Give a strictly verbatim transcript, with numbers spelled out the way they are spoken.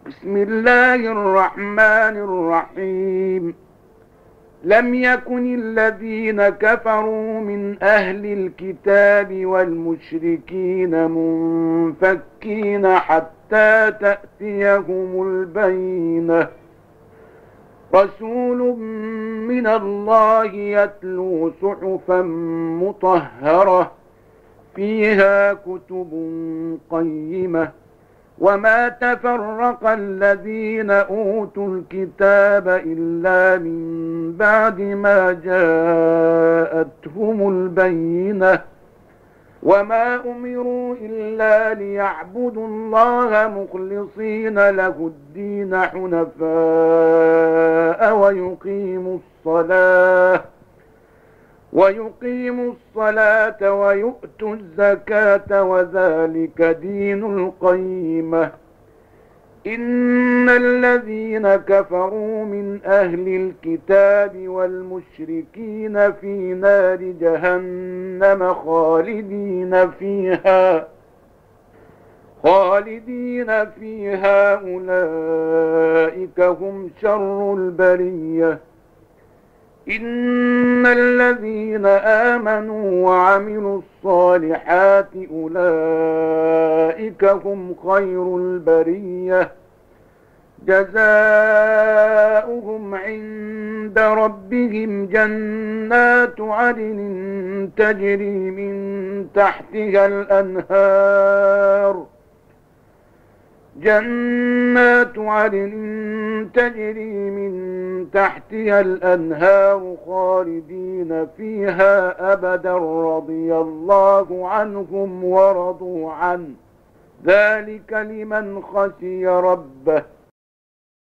بسم الله الرحمن الرحيم. لم يكن الذين كفروا من أهل الكتاب والمشركين منفكين حتى تأتيهم البينة، رسول من الله يتلو صحفا مطهرة فيها كتب قيمة، وما تفرق الذين أوتوا الكتاب إلا من بعد ما جاءتهم البينة، وما أمروا إلا ليعبدوا الله مخلصين له الدين حنفاء ويقيموا الصلاة ويقيموا الصلاة ويؤتوا الزكاة وذلك دين القيمة. إن الذين كفروا من أهل الكتاب والمشركين في نار جهنم خالدين فيها خالدين فيها أولئك هم شر البرية. إن الذين آمنوا وعملوا الصالحات أولئك هم خير البرية، جزاؤهم عند ربهم جنات عدن تجري من تحتها الأنهار جنات عدن تجري من تحتها الأنهار خالدين فيها أبدا، رضي الله عنهم ورضوا عنه، ذلك لمن خشي ربه.